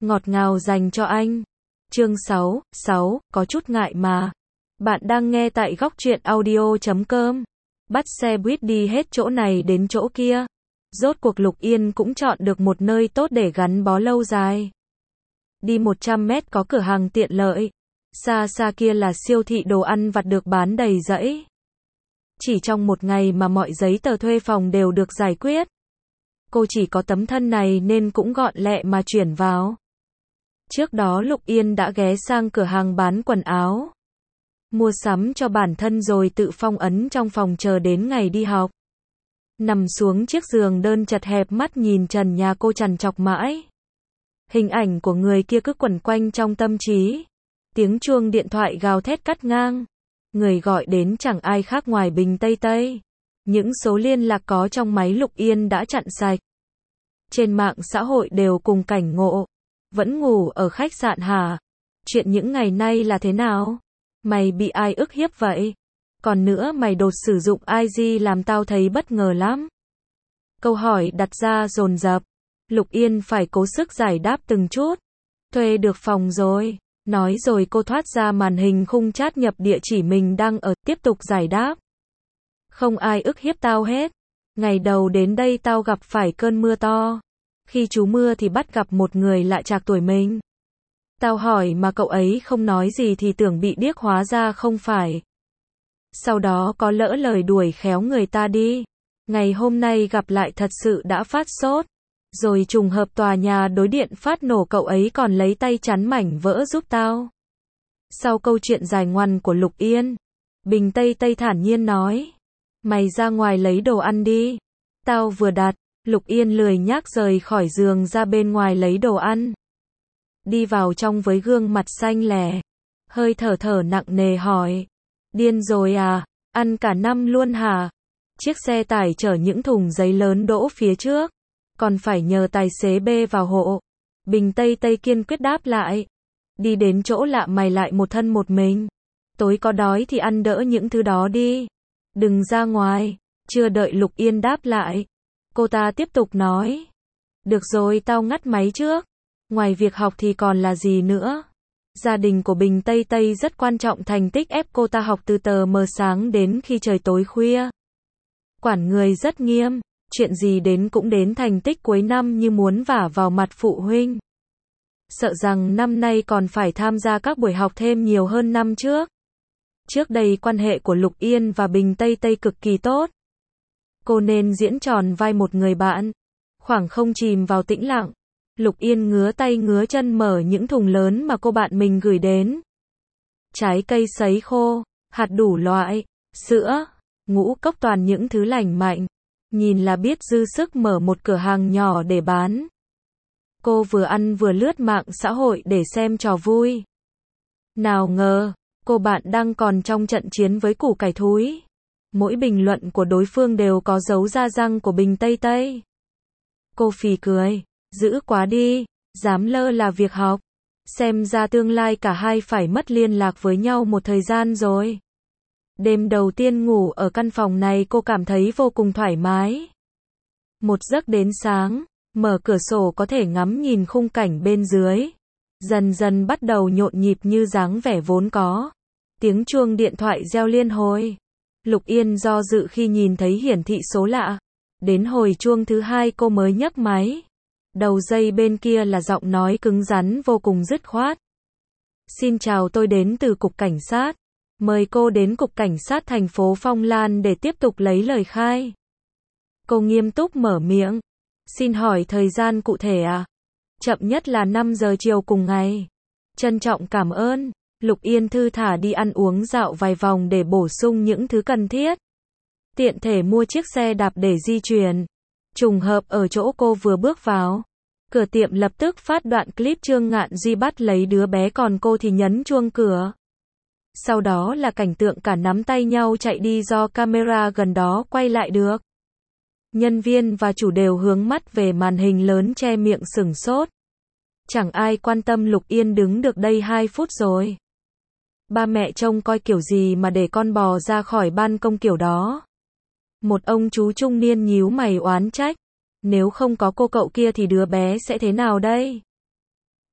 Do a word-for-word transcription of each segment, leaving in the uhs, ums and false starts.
ngọt ngào dành cho anh. Chương sáu, sáu, có chút ngại mà. Bạn đang nghe tại góc truyện audio chấm com. Bắt xe buýt đi hết chỗ này đến chỗ kia. Rốt cuộc Lục Yên cũng chọn được một nơi tốt để gắn bó lâu dài. Đi một trăm mét có cửa hàng tiện lợi. Xa xa kia là siêu thị đồ ăn vặt được bán đầy rẫy. Chỉ trong một ngày mà mọi giấy tờ thuê phòng đều được giải quyết. Cô chỉ có tấm thân này nên cũng gọn lẹ mà chuyển vào. Trước đó Lục Yên đã ghé sang cửa hàng bán quần áo. Mua sắm cho bản thân rồi tự phong ấn trong phòng chờ đến ngày đi học. Nằm xuống chiếc giường đơn chật hẹp mắt nhìn trần nhà cô trằn trọc mãi. Hình ảnh của người kia cứ quẩn quanh trong tâm trí. Tiếng chuông điện thoại gào thét cắt ngang. Người gọi đến chẳng ai khác ngoài Bình Tây Tây. Những số liên lạc có trong máy Lục Yên đã chặn sạch. Trên mạng xã hội đều cùng cảnh ngộ. Vẫn ngủ ở khách sạn hả? Chuyện những ngày nay là thế nào? Mày bị ai ức hiếp vậy? Còn nữa mày đột sử dụng i giê làm tao thấy bất ngờ lắm. Câu hỏi đặt ra dồn dập. Lục Yên phải cố sức giải đáp từng chút. Thuê được phòng rồi. Nói rồi cô thoát ra màn hình khung chat nhập địa chỉ mình đang ở, tiếp tục giải đáp. Không ai ức hiếp tao hết. Ngày đầu đến đây tao gặp phải cơn mưa to. Khi trú mưa thì bắt gặp một người lạ trạc tuổi mình. Tao hỏi mà cậu ấy không nói gì thì tưởng bị điếc, hóa ra không phải. Sau đó có lỡ lời đuổi khéo người ta đi. Ngày hôm nay gặp lại thật sự đã phát sốt. Rồi trùng hợp tòa nhà đối điện phát nổ, cậu ấy còn lấy tay chắn mảnh vỡ giúp tao. Sau câu chuyện dài ngoằng của Lục Yên, Bình Tây Tây thản nhiên nói. Mày ra ngoài lấy đồ ăn đi. Tao vừa đặt. Lục Yên lười nhác rời khỏi giường ra bên ngoài lấy đồ ăn. Đi vào trong với gương mặt xanh lẻ. Hơi thở thở nặng nề hỏi. Điên rồi à? Ăn cả năm luôn hả? Chiếc xe tải chở những thùng giấy lớn đỗ phía trước. Còn phải nhờ tài xế bê vào hộ. Bình Tây Tây kiên quyết đáp lại. Đi đến chỗ lạ mày lại một thân một mình. Tối có đói thì ăn đỡ những thứ đó đi. Đừng ra ngoài. Chưa đợi Lục Yên đáp lại, cô ta tiếp tục nói. Được rồi, tao ngắt máy trước. Ngoài việc học thì còn là gì nữa? Gia đình của Bình Tây Tây rất quan trọng, thành tích ép cô ta học từ tờ mờ sáng đến khi trời tối khuya. Quản người rất nghiêm, chuyện gì đến cũng đến, thành tích cuối năm như muốn vả vào mặt phụ huynh. Sợ rằng năm nay còn phải tham gia các buổi học thêm nhiều hơn năm trước. Trước đây quan hệ của Lục Yên và Bình Tây Tây cực kỳ tốt. Cô nên diễn tròn vai một người bạn. Khoảng không chìm vào tĩnh lặng. Lục Yên ngứa tay ngứa chân mở những thùng lớn mà cô bạn mình gửi đến. Trái cây sấy khô, hạt đủ loại, sữa, ngũ cốc, toàn những thứ lành mạnh. Nhìn là biết dư sức mở một cửa hàng nhỏ để bán. Cô vừa ăn vừa lướt mạng xã hội để xem trò vui. Nào ngờ, cô bạn đang còn trong trận chiến với củ cải thúi. Mỗi bình luận của đối phương đều có dấu da răng của Bình Tây Tây. Cô phì cười, dữ quá đi, dám lơ là việc học. Xem ra tương lai cả hai phải mất liên lạc với nhau một thời gian rồi. Đêm đầu tiên ngủ ở căn phòng này cô cảm thấy vô cùng thoải mái. Một giấc đến sáng, mở cửa sổ có thể ngắm nhìn khung cảnh bên dưới. Dần dần bắt đầu nhộn nhịp như dáng vẻ vốn có. Tiếng chuông điện thoại reo liên hồi. Lục Yên do dự khi nhìn thấy hiển thị số lạ. Đến hồi chuông thứ hai cô mới nhấc máy. Đầu dây bên kia là giọng nói cứng rắn vô cùng dứt khoát. Xin chào, tôi đến từ cục cảnh sát. Mời cô đến cục cảnh sát thành phố Phong Lan để tiếp tục lấy lời khai. Cô nghiêm túc mở miệng. Xin hỏi thời gian cụ thể à? Chậm nhất là năm giờ chiều cùng ngày. Trân trọng cảm ơn. Lục Yên thư thả đi ăn uống dạo vài vòng để bổ sung những thứ cần thiết. Tiện thể mua chiếc xe đạp để di chuyển. Trùng hợp ở chỗ cô vừa bước vào, cửa tiệm lập tức phát đoạn clip Trương Ngạn Duy bắt lấy đứa bé, còn cô thì nhấn chuông cửa. Sau đó là cảnh tượng cả nắm tay nhau chạy đi do camera gần đó quay lại được. Nhân viên và chủ đều hướng mắt về màn hình lớn che miệng sửng sốt. Chẳng ai quan tâm Lục Yên đứng được đây hai phút rồi. Ba mẹ trông coi kiểu gì mà để con bò ra khỏi ban công kiểu đó. Một ông chú trung niên nhíu mày oán trách. Nếu không có cô cậu kia thì đứa bé sẽ thế nào đây?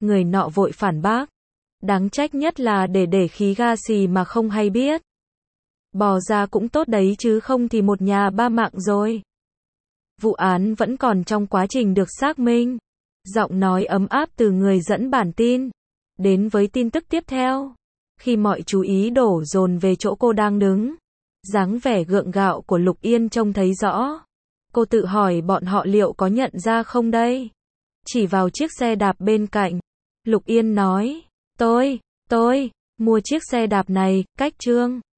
Người nọ vội phản bác. Đáng trách nhất là để để khí ga xì mà không hay biết. Bò ra cũng tốt đấy chứ không thì một nhà ba mạng rồi. Vụ án vẫn còn trong quá trình được xác minh. Giọng nói ấm áp từ người dẫn bản tin. Đến với tin tức tiếp theo. Khi mọi chú ý đổ dồn về chỗ cô đang đứng, dáng vẻ gượng gạo của Lục Yên trông thấy rõ. Cô tự hỏi bọn họ liệu có nhận ra không đây? Chỉ vào chiếc xe đạp bên cạnh, Lục Yên nói, tôi, tôi, mua chiếc xe đạp này, cách Trương